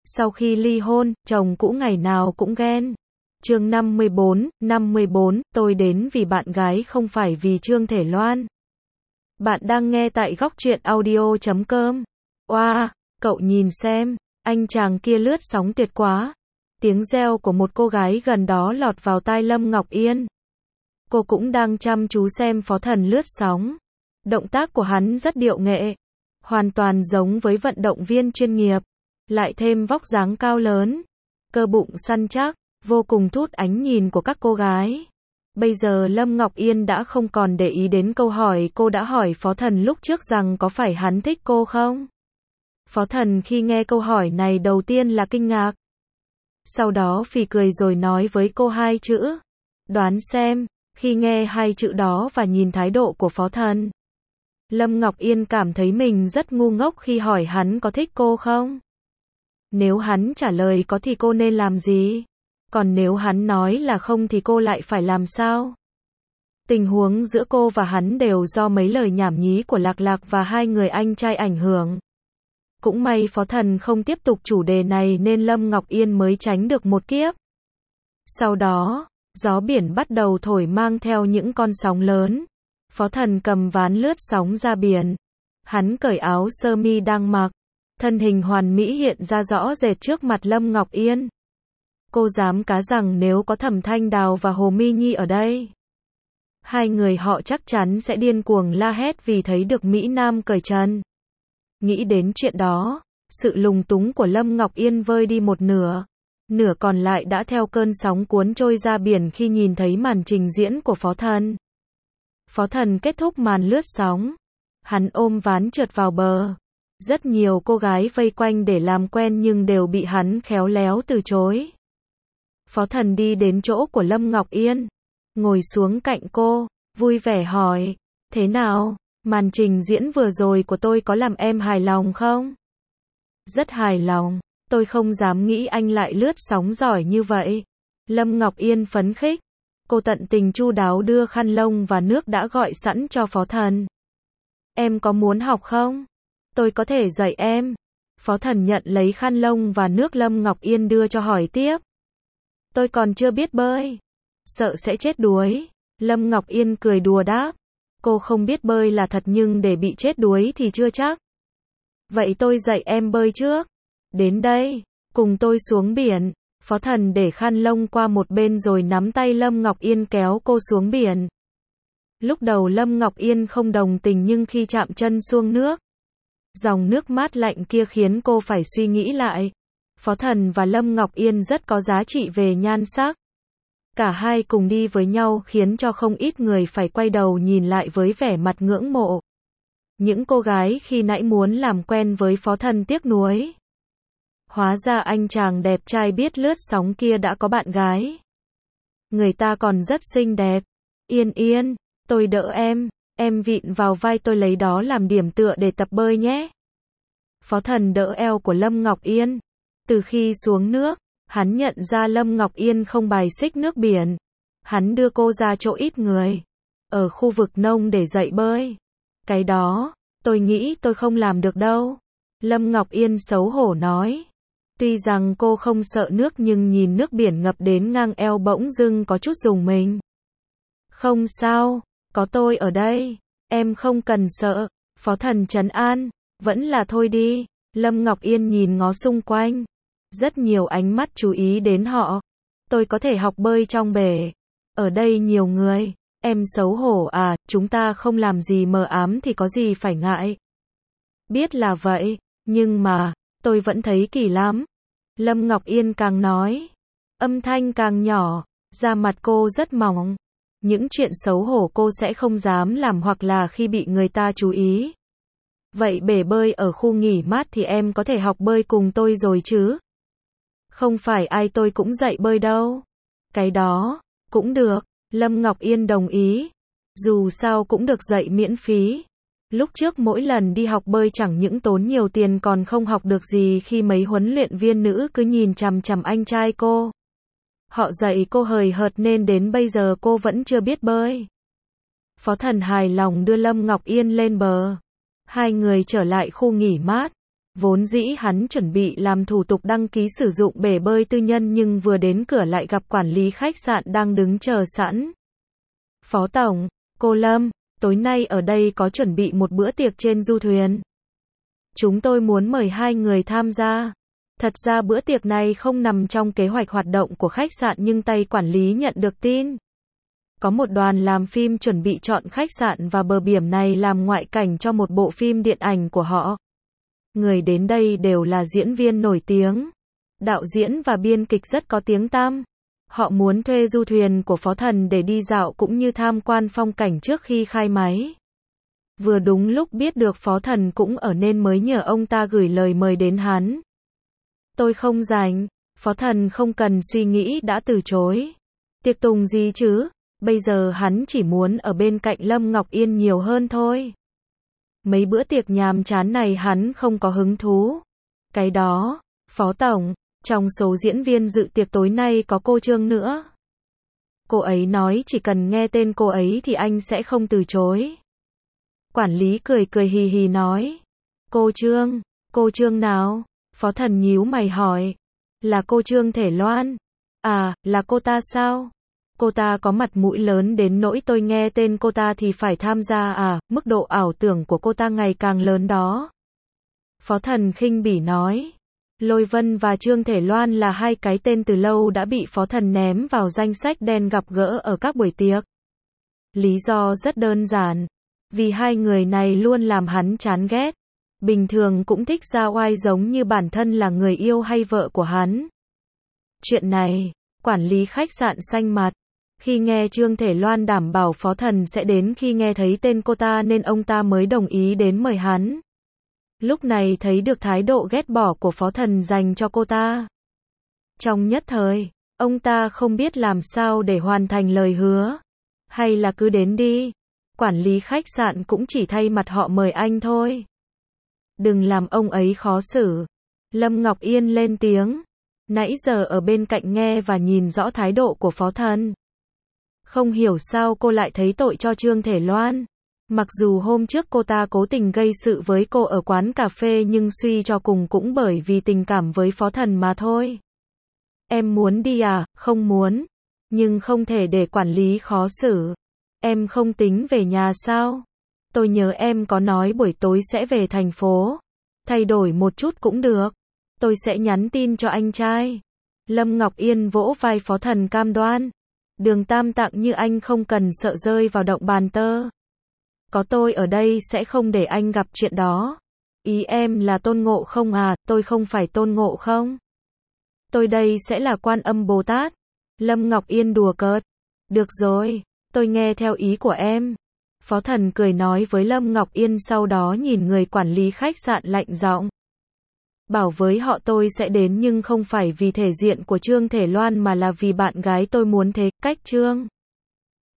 Sau khi ly hôn, chồng cũ ngày nào cũng ghen. Chương 54, tôi đến vì bạn gái không phải vì Trương Thể Loan. Bạn đang nghe tại góc truyện audio.com. Oa, cậu nhìn xem, anh chàng kia lướt sóng tuyệt quá. Tiếng reo của một cô gái gần đó lọt vào tai Lâm Ngọc Yên. Cô cũng đang chăm chú xem Phó Thần lướt sóng. Động tác của hắn rất điệu nghệ, hoàn toàn giống với vận động viên chuyên nghiệp, lại thêm vóc dáng cao lớn, cơ bụng săn chắc, vô cùng thu hút ánh nhìn của các cô gái. Bây giờ Lâm Ngọc Yên đã không còn để ý đến câu hỏi cô đã hỏi Phó Thần lúc trước rằng có phải hắn thích cô không. Phó Thần khi nghe câu hỏi này đầu tiên là kinh ngạc. Sau đó phì cười rồi nói với cô hai chữ. Đoán xem, khi nghe hai chữ đó và nhìn thái độ của Phó Thần, Lâm Ngọc Yên cảm thấy mình rất ngu ngốc khi hỏi hắn có thích cô không. Nếu hắn trả lời có thì cô nên làm gì? Còn nếu hắn nói là không thì cô lại phải làm sao? Tình huống giữa cô và hắn đều do mấy lời nhảm nhí của Lạc Lạc và hai người anh trai ảnh hưởng. Cũng may Phó Thần không tiếp tục chủ đề này nên Lâm Ngọc Yên mới tránh được một kiếp. Sau đó, gió biển bắt đầu thổi mang theo những con sóng lớn. Phó Thần cầm ván lướt sóng ra biển. Hắn cởi áo sơ mi đang mặc. Thân hình hoàn mỹ hiện ra rõ rệt trước mặt Lâm Ngọc Yên. Cô dám cá rằng nếu có Thẩm Thanh Đào và Hồ My Nhi ở đây, hai người họ chắc chắn sẽ điên cuồng la hét vì thấy được Mỹ Nam cởi trần. Nghĩ đến chuyện đó, sự lúng túng của Lâm Ngọc Yên vơi đi một nửa. Nửa còn lại đã theo cơn sóng cuốn trôi ra biển khi nhìn thấy màn trình diễn của Phó Thần. Phó Thần kết thúc màn lướt sóng. Hắn ôm ván trượt vào bờ. Rất nhiều cô gái vây quanh để làm quen nhưng đều bị hắn khéo léo từ chối. Phó Thần đi đến chỗ của Lâm Ngọc Yên, ngồi xuống cạnh cô, vui vẻ hỏi, thế nào, màn trình diễn vừa rồi của tôi có làm em hài lòng không? Rất hài lòng, tôi không dám nghĩ anh lại lướt sóng giỏi như vậy. Lâm Ngọc Yên phấn khích, cô tận tình chu đáo đưa khăn lông và nước đã gọi sẵn cho Phó Thần. Em có muốn học không? Tôi có thể dạy em. Phó Thần nhận lấy khăn lông và nước Lâm Ngọc Yên đưa cho hỏi tiếp. Tôi còn chưa biết bơi. Sợ sẽ chết đuối. Lâm Ngọc Yên cười đùa đáp. Cô không biết bơi là thật nhưng để bị chết đuối thì chưa chắc. Vậy tôi dạy em bơi trước. Đến đây, cùng tôi xuống biển. Phó Thần để khăn lông qua một bên rồi nắm tay Lâm Ngọc Yên kéo cô xuống biển. Lúc đầu Lâm Ngọc Yên không đồng tình nhưng khi chạm chân xuống nước, dòng nước mát lạnh kia khiến cô phải suy nghĩ lại. Phó Thần và Lâm Ngọc Yên rất có giá trị về nhan sắc. Cả hai cùng đi với nhau khiến cho không ít người phải quay đầu nhìn lại với vẻ mặt ngưỡng mộ. Những cô gái khi nãy muốn làm quen với Phó Thần tiếc nuối. Hóa ra anh chàng đẹp trai biết lướt sóng kia đã có bạn gái. Người ta còn rất xinh đẹp. Yên Yên, tôi đỡ em vịn vào vai tôi lấy đó làm điểm tựa để tập bơi nhé. Phó Thần đỡ eo của Lâm Ngọc Yên. Từ khi xuống nước, hắn nhận ra Lâm Ngọc Yên không bài xích nước biển. Hắn đưa cô ra chỗ ít người, ở khu vực nông để dạy bơi. Cái đó, tôi nghĩ tôi không làm được đâu. Lâm Ngọc Yên xấu hổ nói. Tuy rằng cô không sợ nước nhưng nhìn nước biển ngập đến ngang eo bỗng dưng có chút rùng mình. Không sao, có tôi ở đây, em không cần sợ. Phó Thần trấn an, vẫn là thôi đi. Lâm Ngọc Yên nhìn ngó xung quanh. Rất nhiều ánh mắt chú ý đến họ. Tôi có thể học bơi trong bể. Ở đây nhiều người. Em xấu hổ à, chúng ta không làm gì mờ ám thì có gì phải ngại. Biết là vậy, nhưng mà, tôi vẫn thấy kỳ lắm. Lâm Ngọc Yên càng nói. Âm thanh càng nhỏ, da mặt cô rất mỏng. Những chuyện xấu hổ cô sẽ không dám làm hoặc là khi bị người ta chú ý. Vậy bể bơi ở khu nghỉ mát thì em có thể học bơi cùng tôi rồi chứ? Không phải ai tôi cũng dạy bơi đâu. Cái đó, cũng được. Lâm Ngọc Yên đồng ý. Dù sao cũng được dạy miễn phí. Lúc trước mỗi lần đi học bơi chẳng những tốn nhiều tiền còn không học được gì khi mấy huấn luyện viên nữ cứ nhìn chằm chằm anh trai cô. Họ dạy cô hời hợt nên đến bây giờ cô vẫn chưa biết bơi. Phó Thần hài lòng đưa Lâm Ngọc Yên lên bờ. Hai người trở lại khu nghỉ mát. Vốn dĩ hắn chuẩn bị làm thủ tục đăng ký sử dụng bể bơi tư nhân nhưng vừa đến cửa lại gặp quản lý khách sạn đang đứng chờ sẵn. Phó tổng, cô Lâm, tối nay ở đây có chuẩn bị một bữa tiệc trên du thuyền. Chúng tôi muốn mời 2 người tham gia. Thật ra bữa tiệc này không nằm trong kế hoạch hoạt động của khách sạn nhưng tay quản lý nhận được tin. Có một đoàn làm phim chuẩn bị chọn khách sạn và bờ biển này làm ngoại cảnh cho một bộ phim điện ảnh của họ. Người đến đây đều là diễn viên nổi tiếng. Đạo diễn và biên kịch rất có tiếng tăm. Họ muốn thuê du thuyền của Phó Thần để đi dạo cũng như tham quan phong cảnh trước khi khai máy. Vừa đúng lúc biết được Phó Thần cũng ở nên mới nhờ ông ta gửi lời mời đến hắn. Tôi không rảnh, Phó Thần không cần suy nghĩ đã từ chối. Tiệc tùng gì chứ, bây giờ hắn chỉ muốn ở bên cạnh Lâm Ngọc Yên nhiều hơn thôi. Mấy bữa tiệc nhàm chán này hắn không có hứng thú. Cái đó, Phó Tổng, trong số diễn viên dự tiệc tối nay có cô Trương nữa. Cô ấy nói chỉ cần nghe tên cô ấy thì anh sẽ không từ chối. Quản lý cười cười hì hì nói. Cô Trương nào? Phó Thần nhíu mày hỏi. Là cô Trương Thể Loan. À, là cô ta sao? Cô ta có mặt mũi lớn đến nỗi tôi nghe tên cô ta thì phải tham gia à, mức độ ảo tưởng của cô ta ngày càng lớn đó. Phó Thần khinh bỉ nói. Lôi Vân và Trương Thể Loan là 2 cái tên từ lâu đã bị Phó Thần ném vào danh sách đen gặp gỡ ở các buổi tiệc. Lý do rất đơn giản. Vì 2 người này luôn làm hắn chán ghét. Bình thường cũng thích ra oai giống như bản thân là người yêu hay vợ của hắn. Chuyện này, quản lý khách sạn xanh mặt. Khi nghe Trương Thể Loan đảm bảo Phó Thần sẽ đến khi nghe thấy tên cô ta nên ông ta mới đồng ý đến mời hắn. Lúc này thấy được thái độ ghét bỏ của Phó Thần dành cho cô ta. Trong nhất thời, ông ta không biết làm sao để hoàn thành lời hứa. Hay là cứ đến đi. Quản lý khách sạn cũng chỉ thay mặt họ mời anh thôi. Đừng làm ông ấy khó xử. Lâm Ngọc Yên lên tiếng. Nãy giờ ở bên cạnh nghe và nhìn rõ thái độ của Phó Thần. Không hiểu sao cô lại thấy tội cho Trương Thể Loan. Mặc dù hôm trước cô ta cố tình gây sự với cô ở quán cà phê nhưng suy cho cùng cũng bởi vì tình cảm với Phó Thần mà thôi. Em muốn đi à? Không muốn. Nhưng không thể để quản lý khó xử. Em không tính về nhà sao? Tôi nhớ em có nói buổi tối sẽ về thành phố. Thay đổi một chút cũng được. Tôi sẽ nhắn tin cho anh trai. Lâm Ngọc Yên vỗ vai Phó Thần cam đoan. Đường Tam Tạng như anh không cần sợ rơi vào động bàn tơ. Có tôi ở đây sẽ không để anh gặp chuyện đó. Ý em là Tôn Ngộ Không à, tôi không phải Tôn Ngộ Không. Tôi đây sẽ là Quan Âm Bồ Tát. Lâm Ngọc Yên đùa cợt. Được rồi, tôi nghe theo ý của em. Phó Thần cười nói với Lâm Ngọc Yên sau đó nhìn người quản lý khách sạn lạnh giọng. Bảo với họ tôi sẽ đến nhưng không phải vì thể diện của Trương Thể Loan mà là vì bạn gái tôi muốn thế, cách Trương.